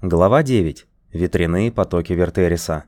Глава 9. Ветряные потоки Вертериса.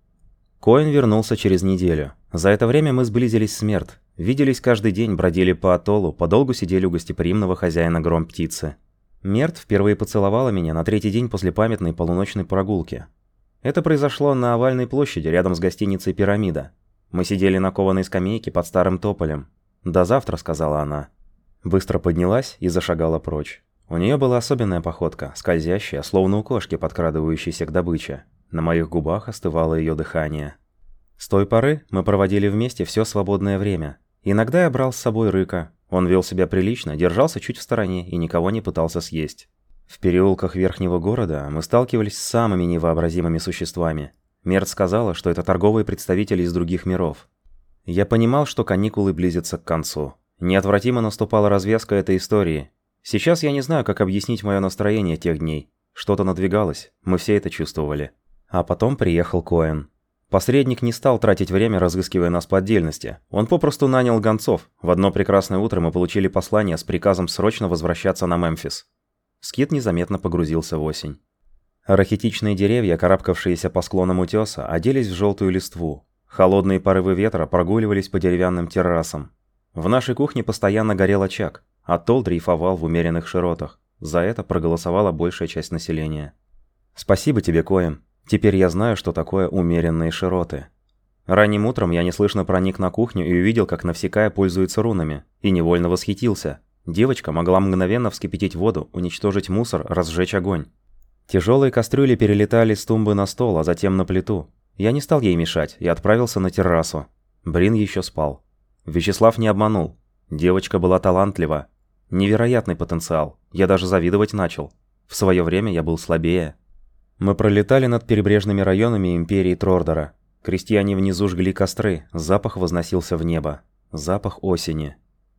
Коэн вернулся через неделю. За это время мы сблизились с Мерт. Виделись каждый день, бродили по атоллу, подолгу сидели у гостеприимного хозяина Гром-птицы. Мерт впервые поцеловала меня на третий день после памятной полуночной прогулки. Это произошло на овальной площади рядом с гостиницей «Пирамида». Мы сидели на кованой скамейке под старым тополем. «До завтра», — сказала она. Быстро поднялась и зашагала прочь. У нее была особенная походка, скользящая, словно у кошки, подкрадывающейся к добыче. На моих губах остывало ее дыхание. С той поры мы проводили вместе все свободное время. Иногда я брал с собой Рыка. Он вел себя прилично, держался чуть в стороне и никого не пытался съесть. В переулках верхнего города мы сталкивались с самыми невообразимыми существами. Мерт сказала, что это торговые представители из других миров. Я понимал, что каникулы близятся к концу. Неотвратимо наступала развязка этой истории. Сейчас я не знаю, как объяснить мое настроение тех дней. Что-то надвигалось, мы все это чувствовали. А потом приехал Коэн. Посредник не стал тратить время, разыскивая нас по отдельности. Он попросту нанял гонцов. В одно прекрасное утро мы получили послание с приказом срочно возвращаться на Мемфис. Скит незаметно погрузился в осень. Рахитичные деревья, карабкавшиеся по склонам утеса, оделись в желтую листву. Холодные порывы ветра прогуливались по деревянным террасам. В нашей кухне постоянно горел очаг. Атолл дрейфовал в умеренных широтах. За это проголосовала большая часть населения. Спасибо тебе, Коэн. Теперь я знаю, что такое умеренные широты. Ранним утром я неслышно проник на кухню и увидел, как Навсекая пользуется рунами. И невольно восхитился. Девочка могла мгновенно вскипятить воду, уничтожить мусор, разжечь огонь. Тяжелые кастрюли перелетали с тумбы на стол, а затем на плиту. Я не стал ей мешать и отправился на террасу. Брин еще спал. Вячеслав не обманул. Девочка была талантлива. Невероятный потенциал. Я даже завидовать начал. В свое время я был слабее. Мы пролетали над прибрежными районами империи Трордора. Крестьяне внизу жгли костры, запах возносился в небо. Запах осени.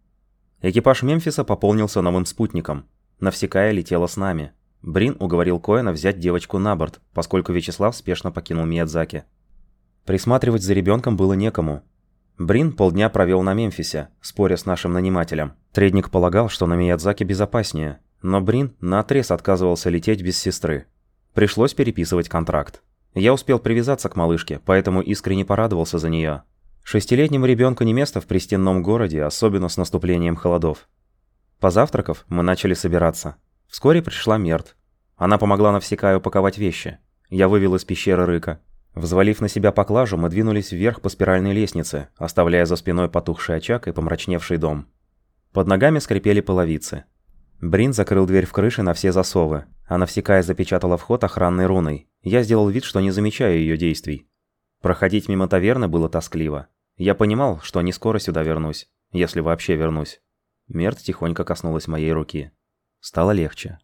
Экипаж Мемфиса пополнился новым спутником. Навсекая летела с нами. Брин уговорил Коэна взять девочку на борт, поскольку Вячеслав спешно покинул Миядзаки. Присматривать за ребенком было некому. Брин полдня провел на Мемфисе, споря с нашим нанимателем. Тредник полагал, что на Миядзаки безопаснее, но Брин наотрез отказывался лететь без сестры. Пришлось переписывать контракт. Я успел привязаться к малышке, поэтому искренне порадовался за нее. 6-летнему ребенку не место в пристенном городе, особенно с наступлением холодов. Позавтракав, мы начали собираться. Вскоре пришла Мерт. Она помогла Навсекая упаковать вещи. Я вывел из пещеры Рыка. Взвалив на себя поклажу, мы двинулись вверх по спиральной лестнице, оставляя за спиной потухший очаг и помрачневший дом. Под ногами скрипели половицы. Брин закрыл дверь в крыше на все засовы, а Навсекая запечатала вход охранной руной. Я сделал вид, что не замечаю ее действий. Проходить мимо таверны было тоскливо. Я понимал, что не скоро сюда вернусь, если вообще вернусь. Мерт тихонько коснулась моей руки. Стало легче.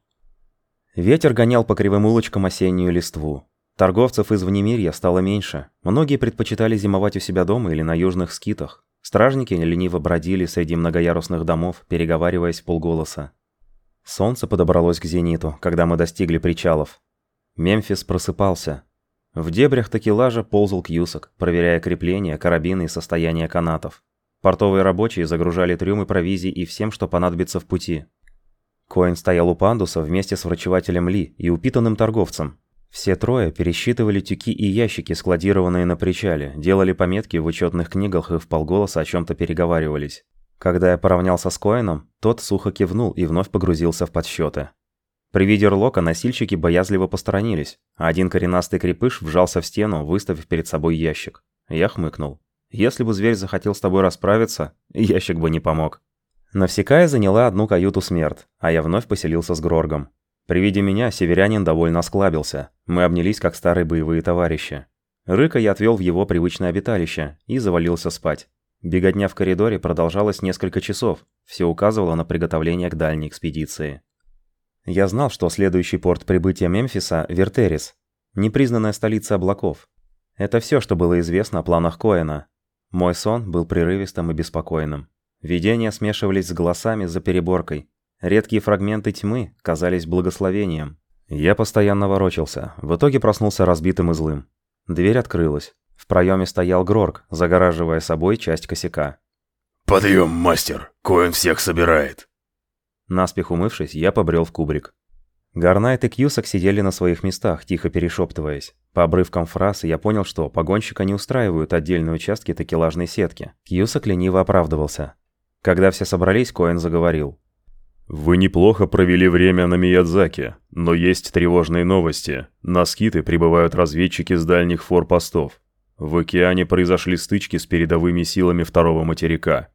Ветер гонял по кривым улочкам осеннюю листву. Торговцев из внемирья стало меньше. Многие предпочитали зимовать у себя дома или на южных скитах. Стражники лениво бродили среди многоярусных домов, переговариваясь вполголоса. Солнце подобралось к зениту, когда мы достигли причалов. Мемфис просыпался. В дебрях такелажа ползал Кьюсак, проверяя крепления, карабины и состояние канатов. Портовые рабочие загружали трюмы провизией и всем, что понадобится в пути. Коэн стоял у пандуса вместе с врачевателем Ли и упитанным торговцем. Все трое пересчитывали тюки и ящики, складированные на причале, делали пометки в учетных книгах и вполголоса о чем-то переговаривались. Когда я поравнялся с Коэном, тот сухо кивнул и вновь погрузился в подсчеты. При виде Рлока носильщики боязливо посторонились, а один коренастый крепыш вжался в стену, выставив перед собой ящик. Я хмыкнул. Если бы зверь захотел с тобой расправиться, ящик бы не помог. Навсекая заняла одну каюту с Мерт, а я вновь поселился с Гроргом. При виде меня северянин довольно осклабился. Мы обнялись как старые боевые товарищи. Рыка я отвел в его привычное обиталище и завалился спать. Беготня в коридоре продолжалась несколько часов. Все указывало на приготовление к дальней экспедиции. Я знал, что следующий порт прибытия Мемфиса – Вертерис, непризнанная столица облаков. Это все, что было известно о планах Коэна. Мой сон был прерывистым и беспокойным. Видения смешивались с голосами за переборкой. Редкие фрагменты тьмы казались благословением. Я постоянно ворочался, в итоге проснулся разбитым и злым. Дверь открылась. В проеме стоял Грорг, загораживая собой часть косяка. «Подъем, мастер! Коэн всех собирает!» Наспех умывшись, я побрел в кубрик. Гарнайт и Кьюсак сидели на своих местах, тихо перешептываясь. По обрывкам фраз я понял, что погонщика не устраивают отдельные участки такелажной сетки. Кьюсак лениво оправдывался. Когда все собрались, Коэн заговорил. «Вы неплохо провели время на Миядзаки, но есть тревожные новости. На Скиты прибывают разведчики с дальних форпостов. В океане произошли стычки с передовыми силами второго материка».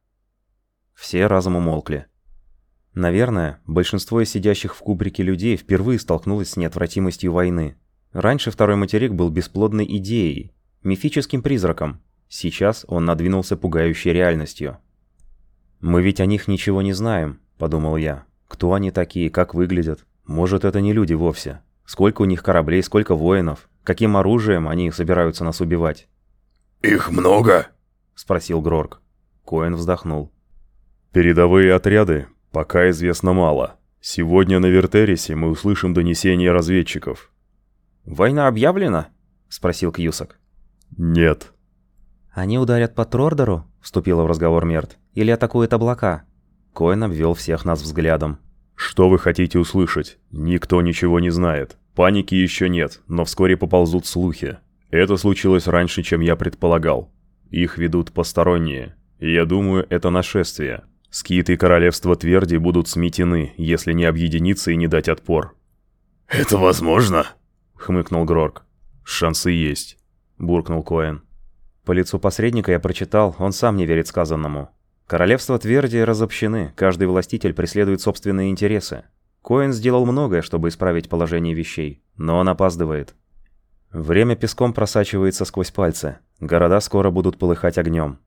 Все разом умолкли. Наверное, большинство из сидящих в кубрике людей впервые столкнулось с неотвратимостью войны. Раньше второй материк был бесплодной идеей, мифическим призраком. Сейчас он надвинулся пугающей реальностью. «Мы ведь о них ничего не знаем», — подумал я. «Кто они такие, как выглядят? Может, это не люди вовсе? Сколько у них кораблей, сколько воинов? Каким оружием они собираются нас убивать?» «Их много?» — спросил Грорк. Коэн вздохнул. «Передовые отряды пока известно мало. Сегодня на Вертерисе мы услышим донесения разведчиков». «Война объявлена?» — спросил Кьюсак. «Нет». «Они ударят по Трордору?» — вступила в разговор Мерт. «Или атакуют облака?» Коэн обвел всех нас взглядом. «Что вы хотите услышать? Никто ничего не знает. Паники еще нет, но вскоре поползут слухи. Это случилось раньше, чем я предполагал. Их ведут посторонние. И я думаю, это нашествие. Скиты и королевство Тверди будут сметены, если не объединиться и не дать отпор». «Это возможно?» — хмыкнул Грорк. «Шансы есть», — буркнул Коэн. По лицу посредника я прочитал, он сам не верит сказанному. Королевства Тверди разобщены, каждый властитель преследует собственные интересы. Коэн сделал многое, чтобы исправить положение вещей, но он опаздывает. Время песком просачивается сквозь пальцы. Города скоро будут полыхать огнем.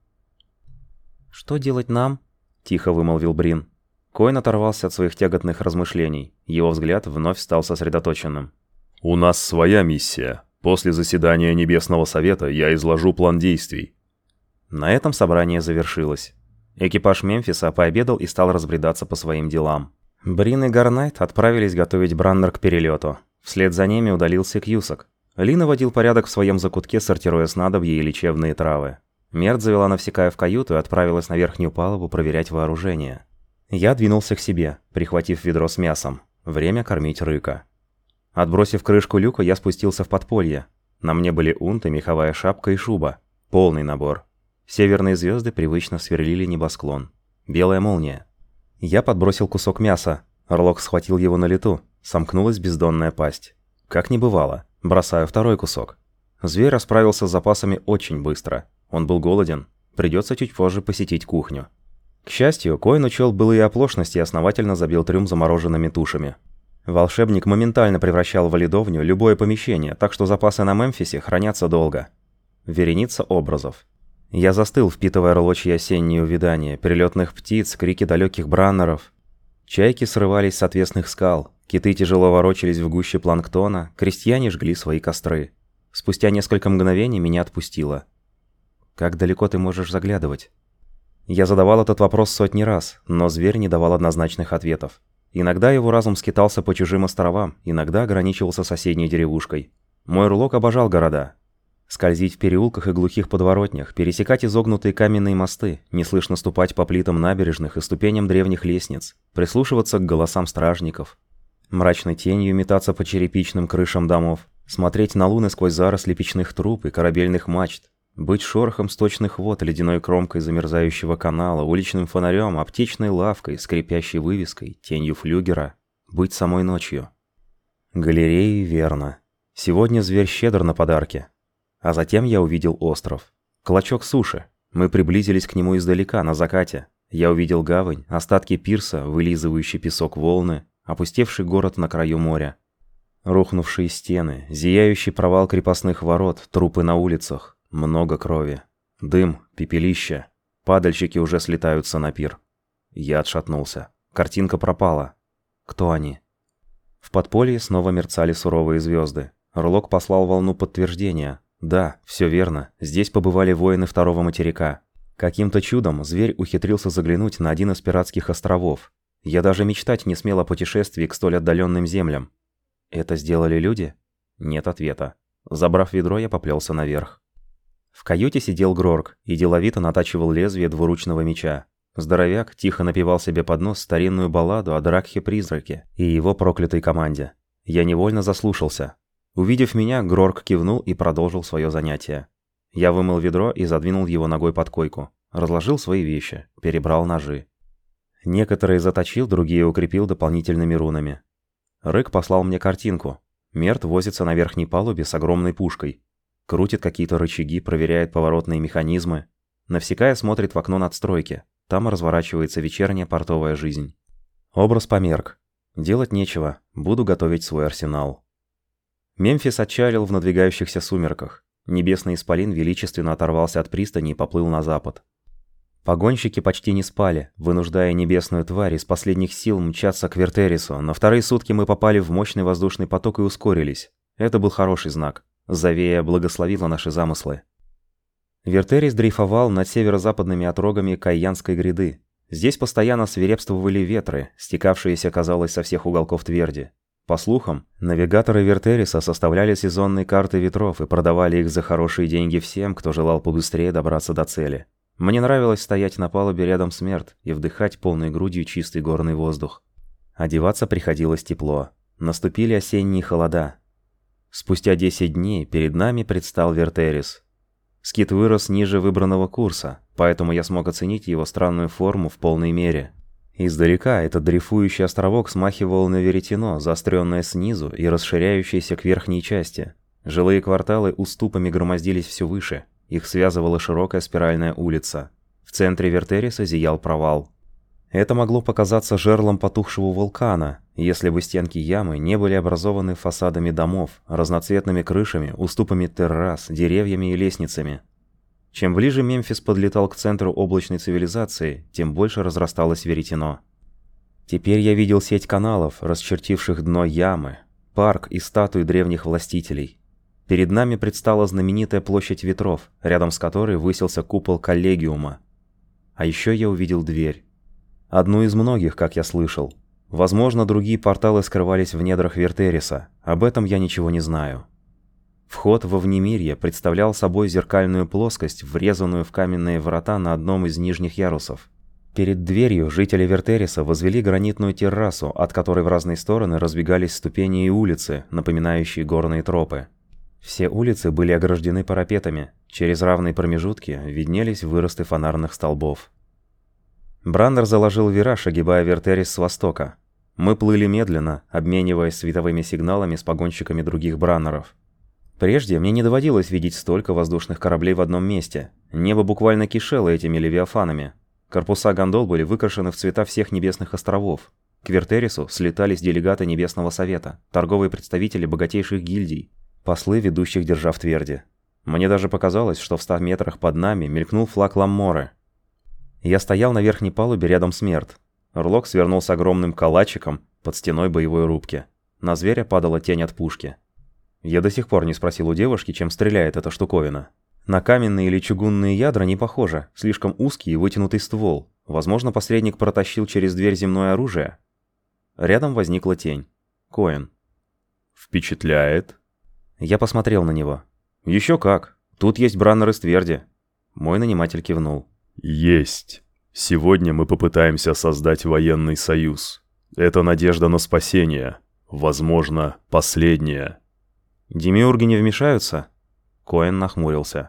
«Что делать нам?» — тихо вымолвил Брин. Коэн оторвался от своих тягостных размышлений. Его взгляд вновь стал сосредоточенным. «У нас своя миссия. После заседания Небесного Совета я изложу план действий». На этом собрание завершилось. Экипаж Мемфиса пообедал и стал разбредаться по своим делам. Брин и Гарнайт отправились готовить Браннер к перелету. Вслед за ними удалился Кьюсак. Ли наводил порядок в своем закутке, сортируя снадобья и лечебные травы. Мерт завела Навсекая в каюту и отправилась на верхнюю палубу проверять вооружение. Я двинулся к себе, прихватив ведро с мясом. Время кормить Рыка. Отбросив крышку люка, я спустился в подполье. На мне были унты, меховая шапка и шуба. Полный набор. Северные звезды привычно сверлили небосклон. Белая молния. Я подбросил кусок мяса. Орлок схватил его на лету. Сомкнулась бездонная пасть. Как не бывало. Бросаю второй кусок. Зверь расправился с запасами очень быстро. Он был голоден. Придется чуть позже посетить кухню. К счастью, Коэн учел былые оплошности и основательно забил трюм замороженными тушами. Волшебник моментально превращал в ледовню любое помещение, так что запасы на Мемфисе хранятся долго. Вереница образов. Я застыл, впитывая ролочьи осенние увядания, перелетных птиц, крики далеких браннеров. Чайки срывались с отвесных скал, киты тяжело ворочались в гуще планктона, крестьяне жгли свои костры. Спустя несколько мгновений меня отпустило. «Как далеко ты можешь заглядывать?» Я задавал этот вопрос сотни раз, но зверь не давал однозначных ответов. Иногда его разум скитался по чужим островам, иногда ограничивался соседней деревушкой. Мой Рурлок обожал города. Скользить в переулках и глухих подворотнях, пересекать изогнутые каменные мосты, неслышно ступать по плитам набережных и ступеням древних лестниц, прислушиваться к голосам стражников, мрачной тенью метаться по черепичным крышам домов, смотреть на луны сквозь заросли печных труб и корабельных мачт, быть шорохом сточных вод, ледяной кромкой замерзающего канала, уличным фонарем, аптечной лавкой, скрипящей вывеской, тенью флюгера, быть самой ночью. Галереи, верно. Сегодня зверь щедр на подарки. А затем я увидел остров. Клочок суши. Мы приблизились к нему издалека, на закате. Я увидел гавань, остатки пирса, вылизывающий песок волны, опустевший город на краю моря. Рухнувшие стены, зияющий провал крепостных ворот, трупы на улицах. Много крови. Дым, пепелище. Падальщики уже слетаются на пир. Я отшатнулся. Картинка пропала. Кто они? В подполье снова мерцали суровые звезды. Рурлок послал волну подтверждения. Да, все верно. Здесь побывали воины второго материка. Каким-то чудом зверь ухитрился заглянуть на один из пиратских островов. Я даже мечтать не смел о путешествии к столь отдаленным землям. Это сделали люди? Нет ответа. Забрав ведро, я поплелся наверх. В каюте сидел Грорк и деловито натачивал лезвие двуручного меча. Здоровяк тихо напевал себе под нос старинную балладу о Дракхе-призраке и его проклятой команде. Я невольно заслушался. Увидев меня, Грорк кивнул и продолжил свое занятие. Я вымыл ведро и задвинул его ногой под койку. Разложил свои вещи, перебрал ножи. Некоторые заточил, другие укрепил дополнительными рунами. Рык послал мне картинку. Мерт возится на верхней палубе с огромной пушкой. Крутит какие-то рычаги, проверяет поворотные механизмы. Навсекая смотрит в окно надстройки. Там разворачивается вечерняя портовая жизнь. Образ померк. Делать нечего, буду готовить свой арсенал. Мемфис отчалил в надвигающихся сумерках. Небесный исполин величественно оторвался от пристани и поплыл на запад. Погонщики почти не спали, вынуждая небесную тварь из последних сил мчаться к Вертерису. На вторые сутки мы попали в мощный воздушный поток и ускорились. Это был хороший знак. Завея благословила наши замыслы. Вертерис дрейфовал над северо-западными отрогами Кайянской гряды. Здесь постоянно свирепствовали ветры, стекавшиеся, казалось, со всех уголков тверди. По слухам, навигаторы Вертериса составляли сезонные карты ветров и продавали их за хорошие деньги всем, кто желал побыстрее добраться до цели. Мне нравилось стоять на палубе рядом с Мерт и вдыхать полной грудью чистый горный воздух. Одеваться приходилось тепло. Наступили осенние холода. Спустя 10 дней перед нами предстал Вертерис. Скит вырос ниже выбранного курса, поэтому я смог оценить его странную форму в полной мере. Издалека этот дрейфующий островок смахивал на веретено, заострённое снизу и расширяющееся к верхней части. Жилые кварталы уступами громоздились все выше. Их связывала широкая спиральная улица. В центре Вертериса зиял провал. Это могло показаться жерлом потухшего вулкана, если бы стенки ямы не были образованы фасадами домов, разноцветными крышами, уступами террас, деревьями и лестницами. Чем ближе Мемфис подлетал к центру облачной цивилизации, тем больше разрасталось веретено. Теперь я видел сеть каналов, расчертивших дно ямы, парк и статуи древних властителей. Перед нами предстала знаменитая площадь ветров, рядом с которой высился купол коллегиума. А еще я увидел дверь. Одну из многих, как я слышал. Возможно, другие порталы скрывались в недрах Вертериса. Об этом я ничего не знаю. Вход во Внемирье представлял собой зеркальную плоскость, врезанную в каменные врата на одном из нижних ярусов. Перед дверью жители Вертериса возвели гранитную террасу, от которой в разные стороны разбегались ступени и улицы, напоминающие горные тропы. Все улицы были ограждены парапетами, через равные промежутки виднелись выросты фонарных столбов. Брандер заложил вираж, огибая Вертерис с востока. Мы плыли медленно, обмениваясь световыми сигналами с погонщиками других браннеров. Прежде мне не доводилось видеть столько воздушных кораблей в одном месте. Небо буквально кишело этими левиафанами. Корпуса гондол были выкрашены в цвета всех небесных островов. К Вертерису слетались делегаты Небесного Совета, торговые представители богатейших гильдий, послы ведущих держав тверди. Мне даже показалось, что в 100 метрах под нами мелькнул флаг Ламморы. Я стоял на верхней палубе рядом с Мерт. Орлок свернулся огромным калачиком под стеной боевой рубки. На зверя падала тень от пушки. Я до сих пор не спросил у девушки, чем стреляет эта штуковина. На каменные или чугунные ядра не похоже, слишком узкий и вытянутый ствол. Возможно, посредник протащил через дверь земное оружие. Рядом возникла тень. Коэн. «Впечатляет?» Я посмотрел на него. «Еще как. Тут есть браннер из тверди». Мой наниматель кивнул. «Есть. Сегодня мы попытаемся создать военный союз. Это надежда на спасение. Возможно, последняя». «Демиурги не вмешаются?» Коэн нахмурился.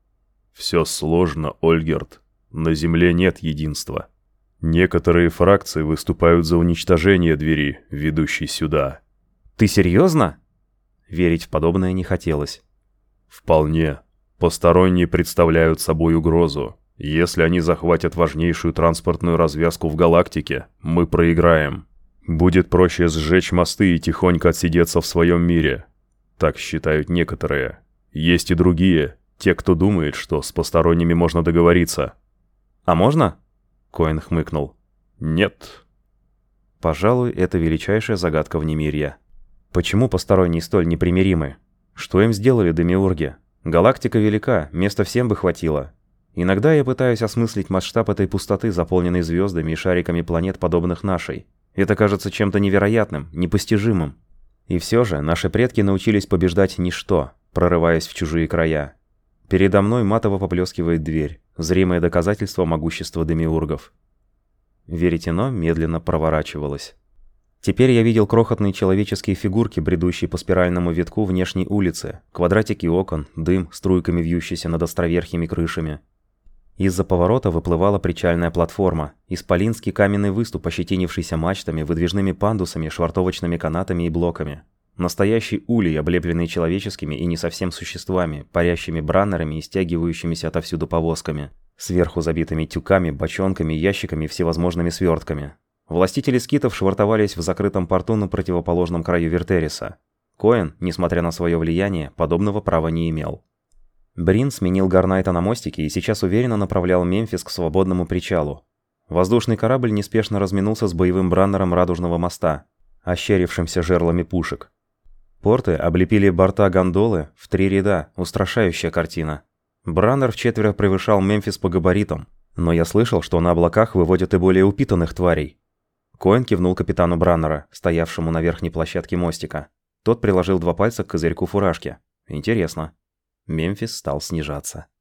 «Все сложно, Ольгерт. На Земле нет единства. Некоторые фракции выступают за уничтожение двери, ведущей сюда». «Ты серьезно?» Верить в подобное не хотелось. «Вполне. Посторонние представляют собой угрозу. Если они захватят важнейшую транспортную развязку в галактике, мы проиграем. Будет проще сжечь мосты и тихонько отсидеться в своем мире. Так считают некоторые. Есть и другие, те, кто думает, что с посторонними можно договориться». «А можно?» Коэн хмыкнул. «Нет». Пожалуй, это величайшая загадка Внемирья. Почему посторонние столь непримиримы? Что им сделали демиурги? Галактика велика, места всем бы хватило. Иногда я пытаюсь осмыслить масштаб этой пустоты, заполненной звездами и шариками планет, подобных нашей. Это кажется чем-то невероятным, непостижимым. И все же наши предки научились побеждать ничто, прорываясь в чужие края. Передо мной матово поблескивает дверь, зримое доказательство могущества демиургов. Веретено медленно проворачивалось. Теперь я видел крохотные человеческие фигурки, бредущие по спиральному витку внешней улицы, квадратики окон, дым, струйками вьющийся над островерхими крышами. Из-за поворота выплывала причальная платформа, исполинский каменный выступ, ощетинившийся мачтами, выдвижными пандусами, швартовочными канатами и блоками. Настоящий улей, облепленный человеческими и не совсем существами, парящими браннерами и стягивающимися отовсюду повозками, сверху забитыми тюками, бочонками, ящиками и всевозможными свертками. Властители скитов швартовались в закрытом порту на противоположном краю Вертериса. Коэн, несмотря на свое влияние, подобного права не имел. Брин сменил Гарнайта на мостике и сейчас уверенно направлял Мемфис к свободному причалу. Воздушный корабль неспешно разминулся с боевым браннером Радужного моста, ощерившимся жерлами пушек. Порты облепили борта гондолы в 3 ряда, устрашающая картина. Браннер вчетверо превышал Мемфис по габаритам, но я слышал, что на облаках выводят и более упитанных тварей. Коэн кивнул капитану Браннера, стоявшему на верхней площадке мостика. Тот приложил 2 пальца к козырьку фуражки. Интересно. Мемфис стал снижаться.